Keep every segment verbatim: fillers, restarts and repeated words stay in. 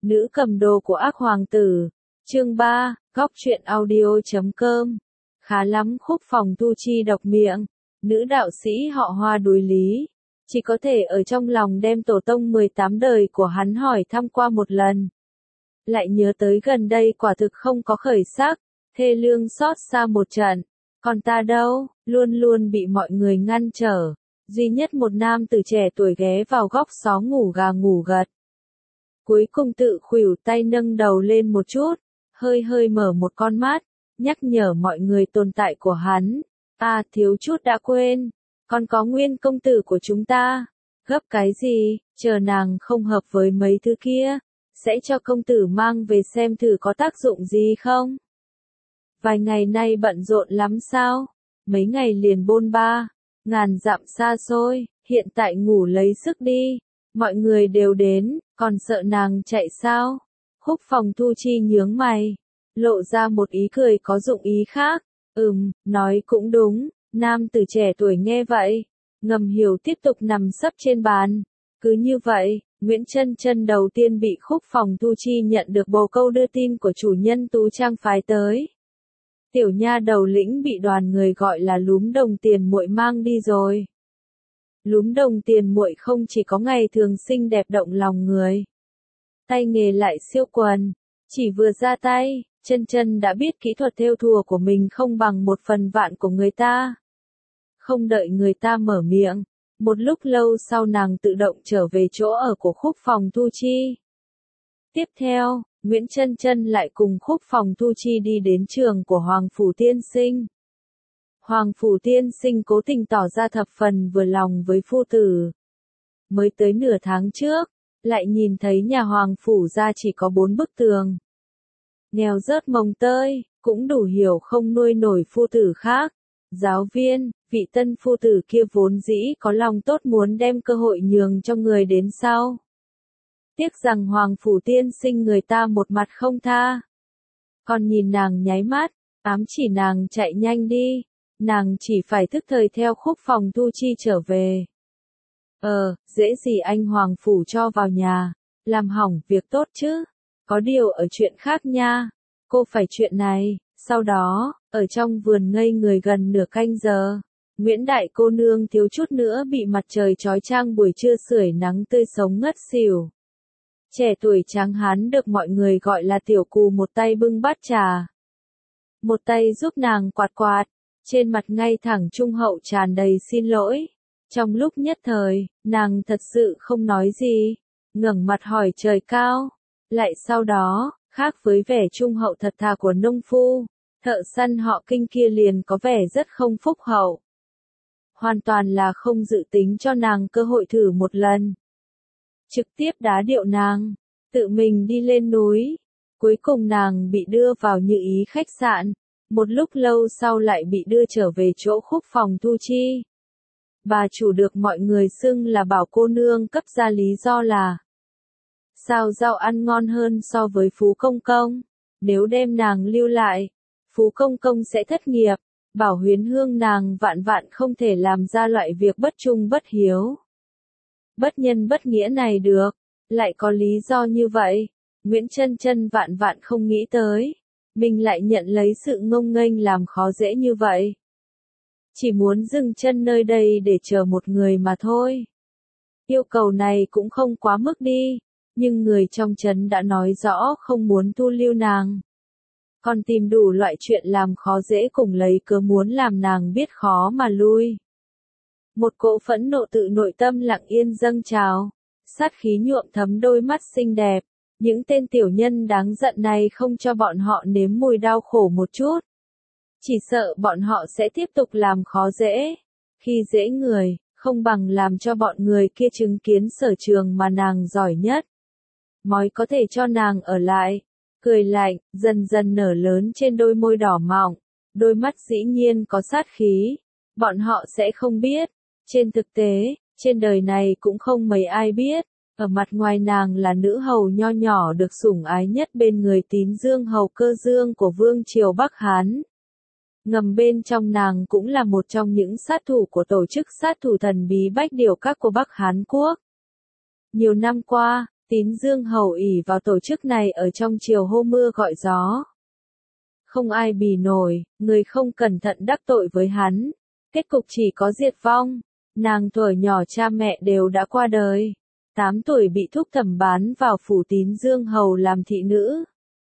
Nữ cầm đồ của ác hoàng tử. Chương ba, góc truyện audio chấm com. Khá lắm khúc phòng tu chi độc miệng. Nữ đạo sĩ họ Hoa đối lý. Chỉ có thể ở trong lòng đem tổ tông mười tám đời của hắn hỏi thăm qua một lần. Lại nhớ tới gần đây quả thực không có khởi sắc, thê lương xót xa một trận. Còn ta đâu, luôn luôn bị mọi người ngăn trở. Duy nhất một nam tử trẻ tuổi ghé vào góc xó ngủ gà ngủ gật. Cuối cùng tự khuỷu tay nâng đầu lên một chút, hơi hơi mở một con mắt, nhắc nhở mọi người tồn tại của hắn. À, thiếu chút đã quên, còn có Nguyên công tử của chúng ta. Gấp cái gì, chờ nàng không hợp với mấy thứ kia, sẽ cho công tử mang về xem thử có tác dụng gì không. Vài ngày nay bận rộn lắm sao, mấy ngày liền bôn ba, ngàn dặm xa xôi, hiện tại ngủ lấy sức đi, mọi người đều đến, còn sợ nàng chạy sao? Khúc phòng thu chi nhướng mày, lộ ra một ý cười có dụng ý khác. Ừm, nói cũng đúng. Nam tử trẻ tuổi nghe vậy, ngầm hiểu tiếp tục nằm sấp trên bàn. Cứ như vậy, Nguyễn Chân Chân đầu tiên bị khúc phòng thu chi nhận được bồ câu đưa tin của chủ nhân Tú Trang phái tới. Tiểu nha đầu lĩnh bị đoàn người gọi là Lúm Đồng Tiền Muội mang đi rồi. Lúm Đồng Tiền Muội không chỉ có ngày thường xinh đẹp động lòng người, tay nghề lại siêu quần, chỉ vừa ra tay, Chân Chân đã biết kỹ thuật thêu thùa của mình không bằng một phần vạn của người ta. Không đợi người ta mở miệng, một lúc lâu sau nàng tự động trở về chỗ ở của khúc phòng thu chi. Tiếp theo, Nguyễn Chân Chân lại cùng khúc phòng thu chi đi đến trường của Hoàng Phủ Tiên Sinh. Hoàng Phủ Tiên Sinh cố tình tỏ ra thập phần vừa lòng với phu tử. Mới tới nửa tháng trước, lại nhìn thấy nhà Hoàng Phủ ra chỉ có bốn bức tường. Nghèo rớt mồng tơi, cũng đủ hiểu không nuôi nổi phu tử khác. Giáo viên, vị tân phu tử kia vốn dĩ có lòng tốt muốn đem cơ hội nhường cho người đến sau. Tiếc rằng Hoàng Phủ Tiên Sinh người ta một mặt không tha. Còn nhìn nàng nháy mắt, ám chỉ nàng chạy nhanh đi. Nàng chỉ phải thức thời theo khúc phòng thu chi trở về. Ờ, dễ gì anh Hoàng Phủ cho vào nhà, làm hỏng việc tốt chứ. Có điều ở chuyện khác nha, cô phải chuyện này. Sau đó, ở trong vườn ngây người gần nửa canh giờ, Nguyễn Đại cô nương thiếu chút nữa bị mặt trời chói chang buổi trưa sưởi nắng tươi sống ngất xỉu. Trẻ tuổi tráng hán được mọi người gọi là tiểu cù một tay bưng bát trà, một tay giúp nàng quạt quạt, trên mặt ngay thẳng trung hậu tràn đầy xin lỗi. Trong lúc nhất thời, nàng thật sự không nói gì, ngẩng mặt hỏi trời cao. Lại sau đó, khác với vẻ trung hậu thật thà của nông phu, thợ săn họ Kinh kia liền có vẻ rất không phúc hậu. Hoàn toàn là không dự tính cho nàng cơ hội thử một lần. Trực tiếp đá điệu nàng, tự mình đi lên núi. Cuối cùng nàng bị đưa vào Như Ý khách sạn, một lúc lâu sau lại bị đưa trở về chỗ khúc phòng thu chi. Bà chủ được mọi người xưng là Bảo cô nương cấp ra lý do là sao rau ăn ngon hơn so với Phú Công Công. Nếu đem nàng lưu lại, Phú Công Công sẽ thất nghiệp. Bảo Huyến Hương nàng vạn vạn không thể làm ra loại việc bất trung bất hiếu, bất nhân bất nghĩa này được. Lại có lý do như vậy, Nguyễn Chân Chân vạn vạn không nghĩ tới, mình lại nhận lấy sự ngông nghênh làm khó dễ như vậy. Chỉ muốn dừng chân nơi đây để chờ một người mà thôi. Yêu cầu này cũng không quá mức đi, nhưng người trong trấn đã nói rõ không muốn thu lưu nàng. Còn tìm đủ loại chuyện làm khó dễ cùng lấy cớ muốn làm nàng biết khó mà lui. Một cỗ phẫn nộ tự nội tâm lặng yên dâng trào, sát khí nhuộm thấm đôi mắt xinh đẹp. Những tên tiểu nhân đáng giận này không cho bọn họ nếm mùi đau khổ một chút, chỉ sợ bọn họ sẽ tiếp tục làm khó dễ. Khi dễ người, không bằng làm cho bọn người kia chứng kiến sở trường mà nàng giỏi nhất. Mói có thể cho nàng ở lại. Cười lạnh, dần dần nở lớn trên đôi môi đỏ mọng, đôi mắt dĩ nhiên có sát khí. Bọn họ sẽ không biết. Trên thực tế, trên đời này cũng không mấy ai biết. Ở mặt ngoài nàng là nữ hầu nho nhỏ được sủng ái nhất bên người Tín Dương hầu Cơ Dương của Vương triều Bắc Hán. Ngầm bên trong nàng cũng là một trong những sát thủ của tổ chức sát thủ thần bí Bách Điều Các của Bắc Hán Quốc. Nhiều năm qua, Tín Dương Hầu ỷ vào tổ chức này ở trong triều hô mưa gọi gió. Không ai bì nổi, người không cẩn thận đắc tội với hắn. Kết cục chỉ có diệt vong. Nàng tuổi nhỏ cha mẹ đều đã qua đời. Tám tuổi bị thúc thẩm bán vào phủ Tín Dương Hầu làm thị nữ.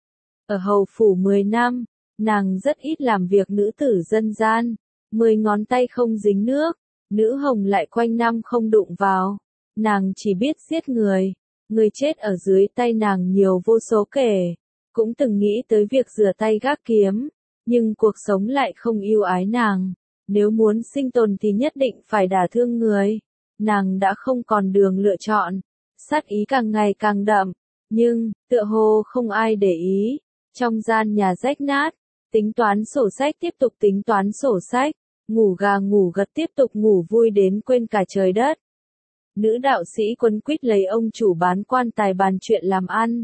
Ở hầu phủ mười năm, nàng rất ít làm việc nữ tử dân gian. Mười ngón tay không dính nước, nữ hồng lại quanh năm không đụng vào. Nàng chỉ biết giết người. Người chết ở dưới tay nàng nhiều vô số kể. Cũng từng nghĩ tới việc rửa tay gác kiếm. Nhưng cuộc sống lại không yêu ái nàng. Nếu muốn sinh tồn thì nhất định phải đả thương người. Nàng đã không còn đường lựa chọn. Sát ý càng ngày càng đậm. Nhưng, tựa hồ không ai để ý. Trong gian nhà rách nát, tính toán sổ sách tiếp tục tính toán sổ sách. Ngủ gà ngủ gật tiếp tục ngủ vui đến quên cả trời đất. Nữ đạo sĩ quấn quýt lấy ông chủ bán quan tài bàn chuyện làm ăn.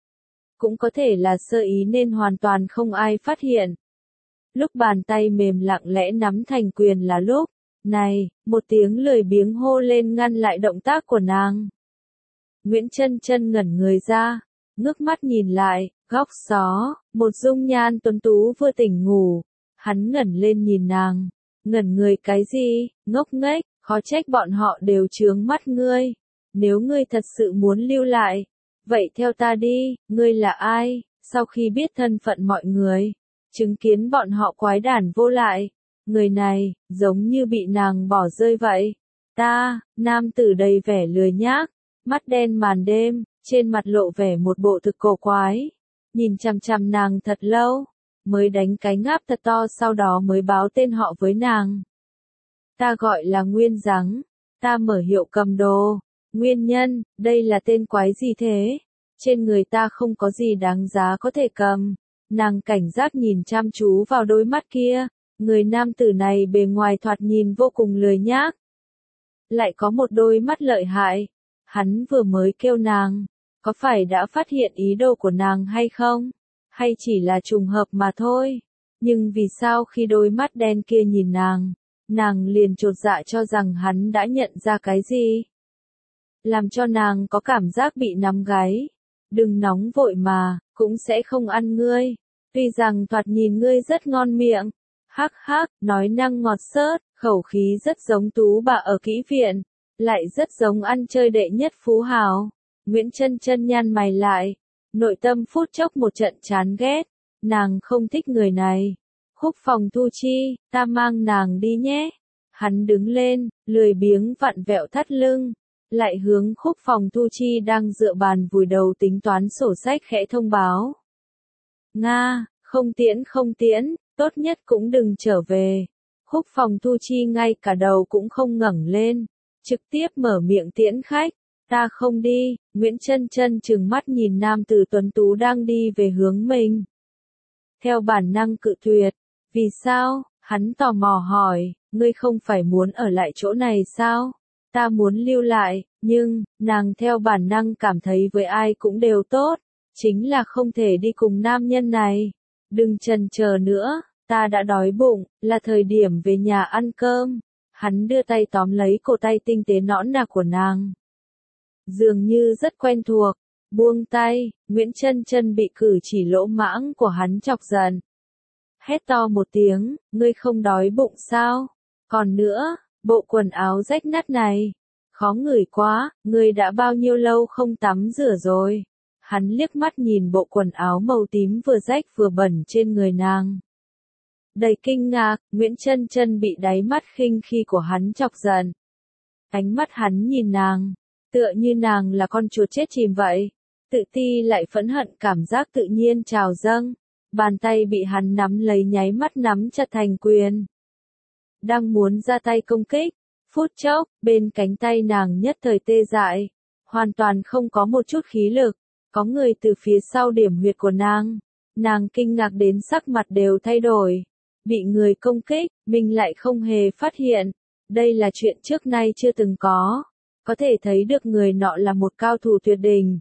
Cũng có thể là sơ ý nên hoàn toàn không ai phát hiện. Lúc bàn tay mềm lặng lẽ nắm thành quyền là lúc, này, một tiếng lười biếng hô lên ngăn lại động tác của nàng. Nguyễn Chân Chân ngẩn người ra, ngước mắt nhìn lại, góc xó, một dung nhan tuấn tú vừa tỉnh ngủ. Hắn ngẩn lên nhìn nàng, ngẩn người cái gì, ngốc nghếch, khó trách bọn họ đều trướng mắt ngươi. Nếu ngươi thật sự muốn lưu lại, vậy theo ta đi, ngươi là ai? Sau khi biết thân phận mọi người, chứng kiến bọn họ quái đản vô lại, người này, giống như bị nàng bỏ rơi vậy. Ta, nam tử đầy vẻ lười nhác, mắt đen màn đêm, trên mặt lộ vẻ một bộ thực cổ quái, nhìn chằm chằm nàng thật lâu, mới đánh cái ngáp thật to sau đó mới báo tên họ với nàng. Ta gọi là Nguyên Giắng, ta mở hiệu cầm đồ. Nguyên nhân, đây là tên quái gì thế? Trên người ta không có gì đáng giá có thể cầm. Nàng cảnh giác nhìn chăm chú vào đôi mắt kia, người nam tử này bề ngoài thoạt nhìn vô cùng lười nhác. Lại có một đôi mắt lợi hại. Hắn vừa mới kêu nàng, có phải đã phát hiện ý đồ của nàng hay không? Hay chỉ là trùng hợp mà thôi? Nhưng vì sao khi đôi mắt đen kia nhìn nàng, nàng liền chột dạ cho rằng hắn đã nhận ra cái gì? Làm cho nàng có cảm giác bị nắm gáy. Đừng nóng vội mà, cũng sẽ không ăn ngươi. Tuy rằng thoạt nhìn ngươi rất ngon miệng. Hắc hắc, nói năng ngọt xớt, khẩu khí rất giống tú bà ở kỹ viện. Lại rất giống ăn chơi đệ nhất phú hào. Nguyễn Chân Chân nhăn mày lại. Nội tâm phút chốc một trận chán ghét. Nàng không thích người này. Khúc Phòng Thu Chi, ta mang nàng đi nhé. Hắn đứng lên, lười biếng vặn vẹo thắt lưng. Lại hướng Khúc Phòng Thu Chi đang dựa bàn vùi đầu tính toán sổ sách khẽ thông báo. Nga, không tiễn không tiễn, tốt nhất cũng đừng trở về. Khúc Phòng Thu Chi ngay cả đầu cũng không ngẩng lên, trực tiếp mở miệng tiễn khách. Ta không đi. Nguyễn Chân Chân trừng mắt nhìn nam tử tuấn tú đang đi về hướng mình. Theo bản năng cự tuyệt. Vì sao? Hắn tò mò hỏi, ngươi không phải muốn ở lại chỗ này sao? Ta muốn lưu lại, nhưng, nàng theo bản năng cảm thấy với ai cũng đều tốt, chính là không thể đi cùng nam nhân này. Đừng chần chờ nữa, ta đã đói bụng, là thời điểm về nhà ăn cơm. Hắn đưa tay tóm lấy cổ tay tinh tế nõn nà của nàng. Dường như rất quen thuộc, buông tay, Nguyễn Chân Chân bị cử chỉ lỗ mãng của hắn chọc giận. Hét to một tiếng, ngươi không đói bụng sao? Còn nữa, bộ quần áo rách nát này, khó ngửi quá, ngươi đã bao nhiêu lâu không tắm rửa rồi? Hắn liếc mắt nhìn bộ quần áo màu tím vừa rách vừa bẩn trên người nàng. Đầy kinh ngạc, Nguyễn Chân Chân bị đáy mắt khinh khi của hắn chọc giận. Ánh mắt hắn nhìn nàng, tựa như nàng là con chuột chết chìm vậy. Tự ti lại phẫn hận cảm giác tự nhiên trào dâng. Bàn tay bị hắn nắm lấy nháy mắt nắm chặt thành quyền. Đang muốn ra tay công kích, phút chốc, bên cánh tay nàng nhất thời tê dại, hoàn toàn không có một chút khí lực, có người từ phía sau điểm huyệt của nàng. Nàng kinh ngạc đến sắc mặt đều thay đổi, bị người công kích, mình lại không hề phát hiện. Đây là chuyện trước nay chưa từng có, có thể thấy được người nọ là một cao thủ tuyệt đỉnh.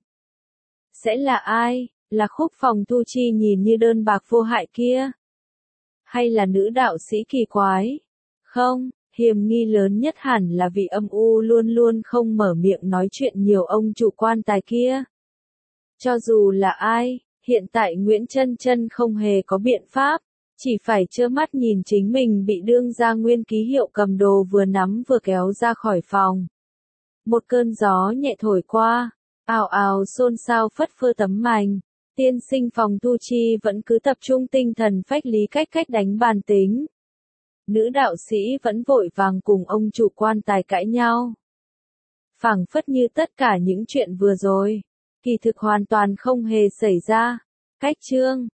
Sẽ là ai? Là Khúc Phòng Thu Chi nhìn như đơn bạc vô hại kia? Hay là nữ đạo sĩ kỳ quái? Không, Hiểm nghi lớn nhất hẳn là vị âm u luôn luôn không mở miệng nói chuyện nhiều ông chủ quan tài kia. Cho dù là ai, hiện tại Nguyễn Chân Chân không hề có biện pháp, chỉ phải trơ mắt nhìn chính mình bị đương gia nguyên ký hiệu cầm đồ vừa nắm vừa kéo ra khỏi phòng. Một cơn gió nhẹ thổi qua, ào ào xôn xao phất phơ tấm mành. Tiên sinh phòng thu chi vẫn cứ tập trung tinh thần phách lý cách cách đánh bàn tính. Nữ đạo sĩ vẫn vội vàng cùng ông chủ quan tài cãi nhau. Phảng phất như tất cả những chuyện vừa rồi, kỳ thực hoàn toàn không hề xảy ra. Cách chương